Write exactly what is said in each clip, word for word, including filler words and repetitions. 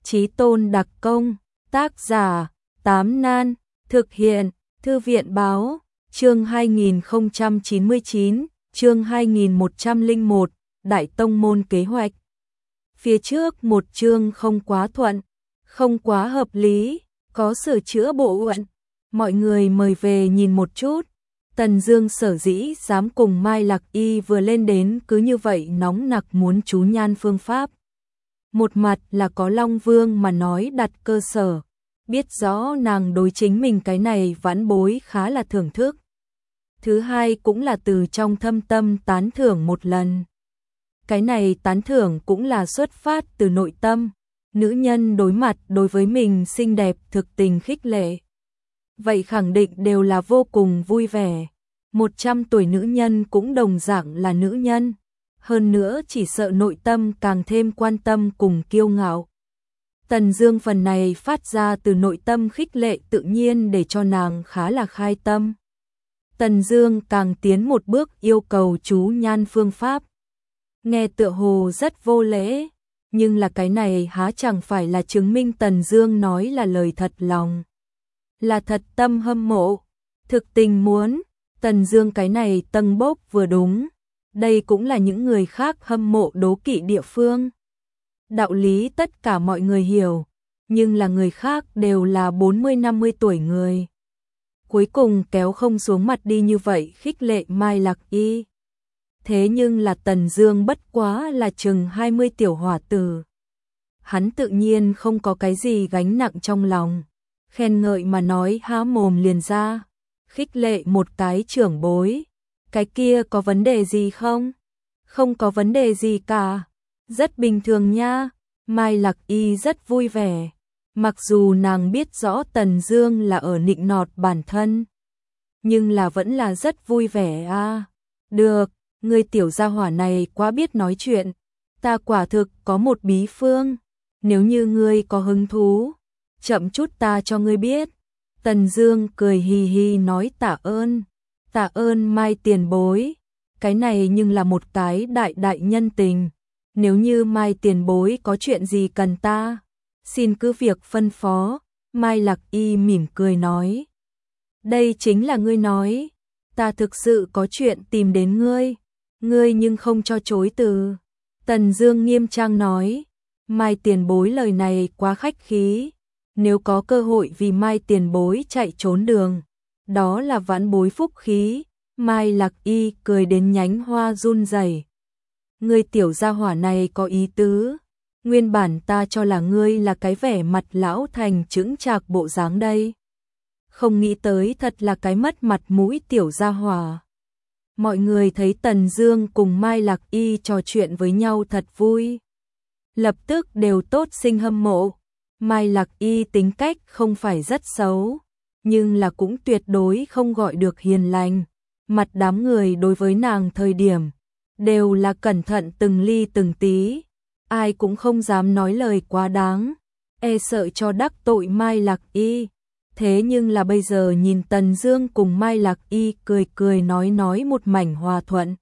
Chí tôn đặc công, tác giả, Tám Nan, thực hiện, Thư viện báo, chương hai nghìn không trăm chín mươi chín, chương hai nghìn một trăm lẻ một, Đại Tông Môn kế hoạch. Phía trước một chương không quá thuận, không quá hợp lý, có sửa chữa bộ phận. Mọi người mời về nhìn một chút. Tần Dương sở dĩ dám cùng Mai Lạc Y vừa lên đến cứ như vậy nóng nặc muốn chú nhan phương pháp. Một mặt là có Long Vương mà nói đặt cơ sở, biết rõ nàng đối chính mình cái này vãn bối khá là thưởng thức. Thứ hai cũng là từ trong thâm tâm tán thưởng một lần. Cái này tán thưởng cũng là xuất phát từ nội tâm, nữ nhân đối mặt đối với mình xinh đẹp thực tình khích lệ. Vậy khẳng định đều là vô cùng vui vẻ. Một trăm tuổi nữ nhân cũng đồng dạng là nữ nhân. Hơn nữa chỉ sợ nội tâm càng thêm quan tâm cùng kiêu ngạo. Tần Dương phần này phát ra từ nội tâm khích lệ tự nhiên để cho nàng khá là khai tâm. Tần Dương càng tiến một bước yêu cầu chú nhan phương pháp. Nghe tựa hồ rất vô lễ, nhưng là cái này há chẳng phải là chứng minh Tần Dương nói là lời thật lòng. Là thật tâm hâm mộ, thực tình muốn. Tần Dương cái này tầng bốc vừa đúng. Đây cũng là những người khác hâm mộ đố kỵ địa phương. Đạo lý tất cả mọi người hiểu, nhưng là người khác đều là bốn mươi năm mươi tuổi người. Cuối cùng kéo không xuống mặt đi như vậy khích lệ Mai Lạc Y. Thế nhưng là Tần Dương bất quá là chừng hai mươi tiểu hỏa tử. Hắn tự nhiên không có cái gì gánh nặng trong lòng. Khen ngợi mà nói há mồm liền ra. Khích lệ một cái trưởng bối. Cái kia có vấn đề gì không? Không có vấn đề gì cả. Rất bình thường nha. Mai Lạc Y rất vui vẻ. Mặc dù nàng biết rõ Tần Dương là ở nịnh nọt bản thân, nhưng là vẫn là rất vui vẻ a. À. Được, ngươi tiểu gia hỏa này quá biết nói chuyện. Ta quả thực có một bí phương. Nếu như ngươi có hứng thú, chậm chút ta cho ngươi biết. Tần Dương cười hì hì nói tạ ơn. Tạ ơn Mai tiền bối. Cái này nhưng là một cái đại đại nhân tình. Nếu như Mai tiền bối có chuyện gì cần ta, xin cứ việc phân phó. Mai Lạc Y mỉm cười nói. Đây chính là ngươi nói. Ta thực sự có chuyện tìm đến ngươi. Ngươi nhưng không cho chối từ. Tần Dương nghiêm trang nói. Mai tiền bối lời này quá khách khí. Nếu có cơ hội vì Mai tiền bối chạy trốn đường, đó là vãn bối phúc khí. Mai Lạc Y cười đến nhánh hoa run rẩy. Ngươi tiểu gia hỏa này có ý tứ. Nguyên bản ta cho là ngươi là cái vẻ mặt lão thành chững chạc bộ dáng đây. Không nghĩ tới thật là cái mất mặt mũi tiểu gia hỏa. Mọi người thấy Tần Dương cùng Mai Lạc Y trò chuyện với nhau thật vui. Lập tức đều tốt sinh hâm mộ. Mai Lạc Y tính cách không phải rất xấu, nhưng là cũng tuyệt đối không gọi được hiền lành. Mặt đám người đối với nàng thời điểm đều là cẩn thận từng ly từng tí, ai cũng không dám nói lời quá đáng, e sợ cho đắc tội Mai Lạc Y. Thế nhưng là bây giờ nhìn Tần Dương cùng Mai Lạc Y cười cười nói nói một mảnh hòa thuận.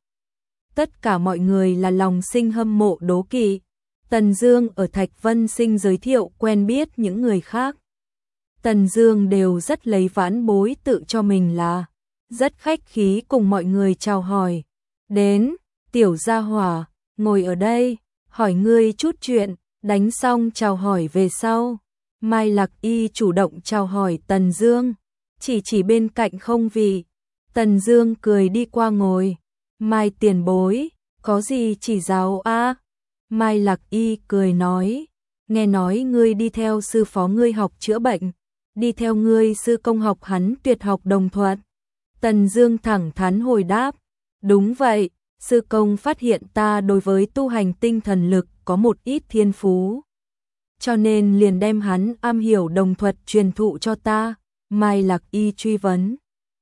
Tất cả mọi người là lòng sinh hâm mộ đố kỵ. Tần Dương ở Thạch Vân Sinh giới thiệu quen biết những người khác. Tần Dương đều rất lấy vãn bối tự cho mình là rất khách khí cùng mọi người chào hỏi. Đến, tiểu gia hỏa, ngồi ở đây, hỏi ngươi chút chuyện. Đánh xong chào hỏi về sau, Mai Lạc Y chủ động chào hỏi Tần Dương, chỉ chỉ bên cạnh không vị. Tần Dương cười đi qua ngồi. Mai tiền bối, có gì chỉ giáo a? Mai Lạc Y cười nói, nghe nói ngươi đi theo sư phó ngươi học chữa bệnh, đi theo ngươi sư công học hắn tuyệt học đồng thuận. Tần Dương thẳng thắn hồi đáp, đúng vậy, sư công phát hiện ta đối với tu hành tinh thần lực có một ít thiên phú, cho nên liền đem hắn am hiểu đồng thuật truyền thụ cho ta. Mai Lạc Y truy vấn,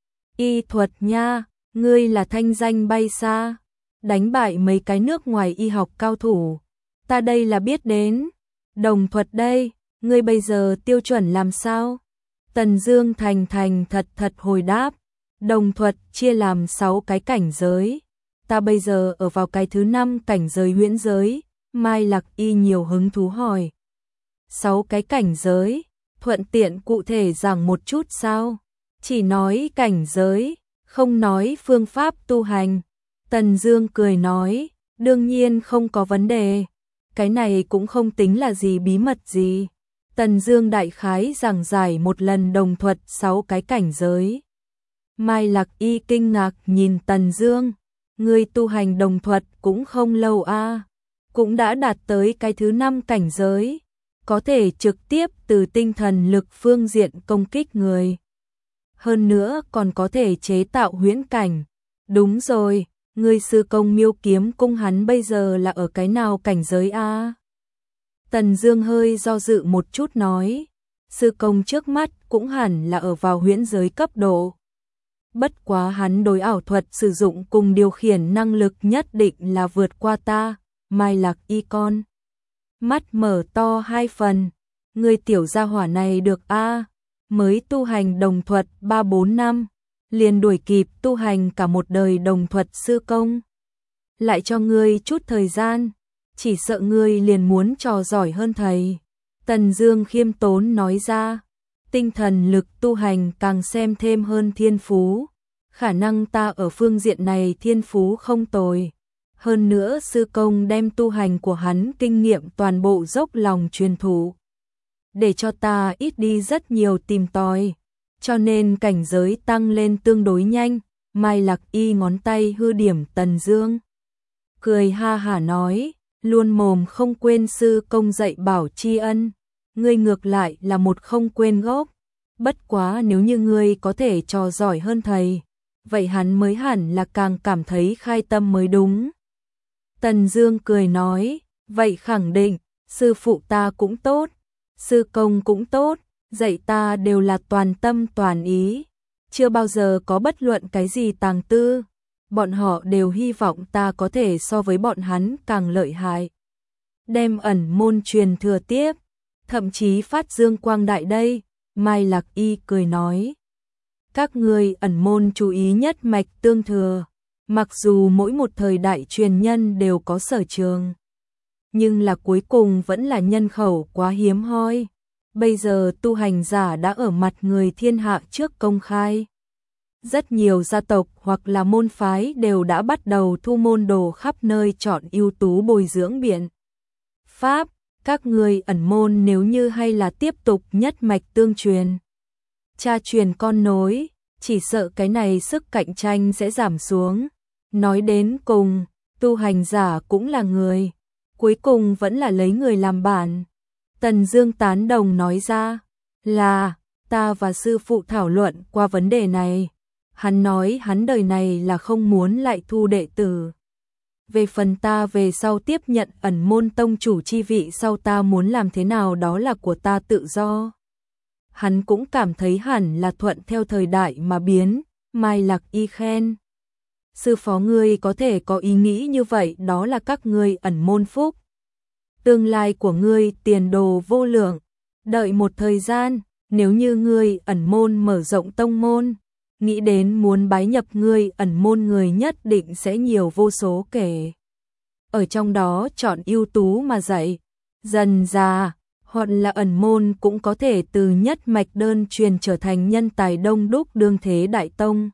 y thuật nha, ngươi là thanh danh bay xa, đánh bại mấy cái nước ngoài y học cao thủ, ta đây là biết đến. Đồng thuật đây, ngươi bây giờ tiêu chuẩn làm sao? Tần Dương thành thành thật thật hồi đáp, đồng thuật chia làm sáu cái cảnh giới, ta bây giờ ở vào cái thứ năm cảnh giới huyễn giới. Mai Lạc Y nhiều hứng thú hỏi, sáu cái cảnh giới, thuận tiện cụ thể giảng một chút sao? Chỉ nói cảnh giới, không nói phương pháp tu hành. Tần Dương cười nói, đương nhiên không có vấn đề, cái này cũng không tính là gì bí mật gì. Tần Dương đại khái giảng giải một lần đồng thuật sáu cái cảnh giới. Mai Lạc Y kinh ngạc nhìn Tần Dương, ngươi tu hành đồng thuật cũng không lâu a, à, cũng đã đạt tới cái thứ năm cảnh giới, có thể trực tiếp từ tinh thần lực phương diện công kích người. Hơn nữa còn có thể chế tạo huyễn cảnh. Đúng rồi, ngươi sư công Miêu Kiếm Cung hắn bây giờ là ở cái nào cảnh giới a? À? Tần Dương hơi do dự một chút nói, sư công trước mắt cũng hẳn là ở vào huyễn giới cấp độ. Bất quá hắn đối ảo thuật sử dụng cùng điều khiển năng lực nhất định là vượt qua ta. Mai Lạc Y con mắt mở to hai phần, người tiểu gia hỏa này được a, à, mới tu hành đồng thuật ba bốn năm, liền đuổi kịp tu hành cả một đời đồng thuật sư công. Lại cho ngươi chút thời gian, chỉ sợ ngươi liền muốn trò giỏi hơn thầy. Tần Dương khiêm tốn nói ra, tinh thần lực tu hành càng xem thêm hơn thiên phú, khả năng ta ở phương diện này thiên phú không tồi. Hơn nữa sư công đem tu hành của hắn kinh nghiệm toàn bộ dốc lòng truyền thụ, để cho ta ít đi rất nhiều tìm tòi, cho nên cảnh giới tăng lên tương đối nhanh. Mai Lạc Y ngón tay hư điểm Tần Dương, cười ha hả nói, luôn mồm không quên sư công dạy bảo tri ân, ngươi ngược lại là một không quên gốc. Bất quá nếu như ngươi có thể trò giỏi hơn thầy, vậy hắn mới hẳn là càng cảm thấy khai tâm mới đúng. Tần Dương cười nói, vậy khẳng định, sư phụ ta cũng tốt, sư công cũng tốt, dạy ta đều là toàn tâm toàn ý, chưa bao giờ có bất luận cái gì tàng tư, bọn họ đều hy vọng ta có thể so với bọn hắn càng lợi hại, đem ẩn môn truyền thừa tiếp, thậm chí phát dương quang đại đây. Mai Lạc Y cười nói, các ngươi ẩn môn chú ý nhất mạch tương thừa, mặc dù mỗi một thời đại truyền nhân đều có sở trường, nhưng là cuối cùng vẫn là nhân khẩu quá hiếm hoi. Bây giờ tu hành giả đã ở mặt người thiên hạ trước công khai. Rất nhiều gia tộc hoặc là môn phái đều đã bắt đầu thu môn đồ khắp nơi chọn ưu tú bồi dưỡng biện pháp. Các người ẩn môn nếu như hay là tiếp tục nhất mạch tương truyền, cha truyền con nối, chỉ sợ cái này sức cạnh tranh sẽ giảm xuống. Nói đến cùng, tu hành giả cũng là người, cuối cùng vẫn là lấy người làm bản. Tần Dương tán đồng nói ra, là, ta và sư phụ thảo luận qua vấn đề này. Hắn nói hắn đời này là không muốn lại thu đệ tử. Về phần ta về sau tiếp nhận ẩn môn tông chủ chi vị sau ta muốn làm thế nào đó là của ta tự do. Hắn cũng cảm thấy hẳn là thuận theo thời đại mà biến. Mai Lạc Y khen, sư phó ngươi có thể có ý nghĩ như vậy, đó là các ngươi ẩn môn phúc. Tương lai của ngươi tiền đồ vô lượng, đợi một thời gian, nếu như ngươi ẩn môn mở rộng tông môn, nghĩ đến muốn bái nhập ngươi ẩn môn người nhất định sẽ nhiều vô số kể. Ở trong đó chọn ưu tú mà dạy, dần già, hoặc là ẩn môn cũng có thể từ nhất mạch đơn truyền trở thành nhân tài đông đúc đương thế đại tông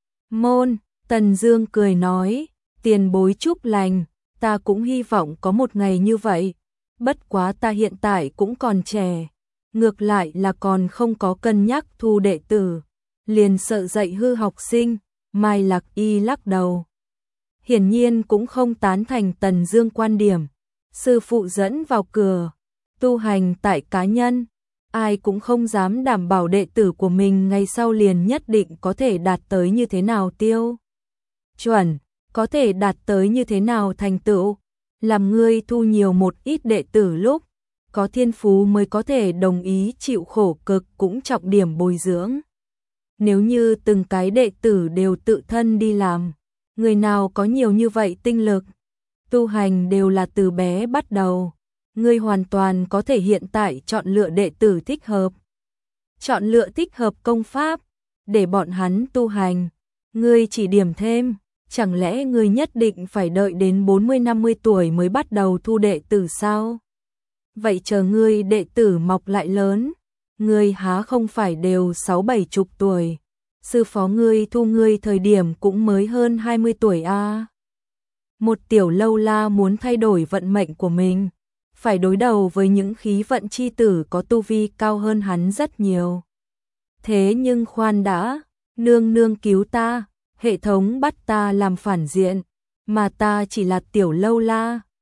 môn. Tần Dương cười nói, tiền bối chúc lành, ta cũng hy vọng có một ngày như vậy. Bất quá ta hiện tại cũng còn trẻ, ngược lại là còn không có cân nhắc thu đệ tử, liền sợ dạy hư học sinh. Mai Lạc Y lắc đầu, hiển nhiên cũng không tán thành Tần Dương quan điểm. Sư phụ dẫn vào cửa, tu hành tại cá nhân, ai cũng không dám đảm bảo đệ tử của mình ngày sau liền nhất định có thể đạt tới như thế nào tiêu chuẩn, có thể đạt tới như thế nào thành tựu. Làm ngươi thu nhiều một ít đệ tử lúc có thiên phú mới có thể đồng ý chịu khổ cực cũng trọng điểm bồi dưỡng. Nếu như từng cái đệ tử đều tự thân đi làm, người nào có nhiều như vậy tinh lực, tu hành đều là từ bé bắt đầu. Ngươi hoàn toàn có thể hiện tại chọn lựa đệ tử thích hợp, chọn lựa thích hợp công pháp, để bọn hắn tu hành. Ngươi chỉ điểm thêm, chẳng lẽ ngươi nhất định phải đợi đến bốn mươi năm mươi tuổi mới bắt đầu thu đệ tử sao? Vậy chờ ngươi đệ tử mọc lại lớn, ngươi há không phải đều sáu bảy chục tuổi, sư phó ngươi thu ngươi thời điểm cũng mới hơn hai mươi tuổi a. À. Một tiểu lâu la muốn thay đổi vận mệnh của mình, phải đối đầu với những khí vận chi tử có tu vi cao hơn hắn rất nhiều. Thế nhưng khoan đã, nương nương cứu ta, hệ thống bắt ta làm phản diện, mà ta chỉ là tiểu lâu la,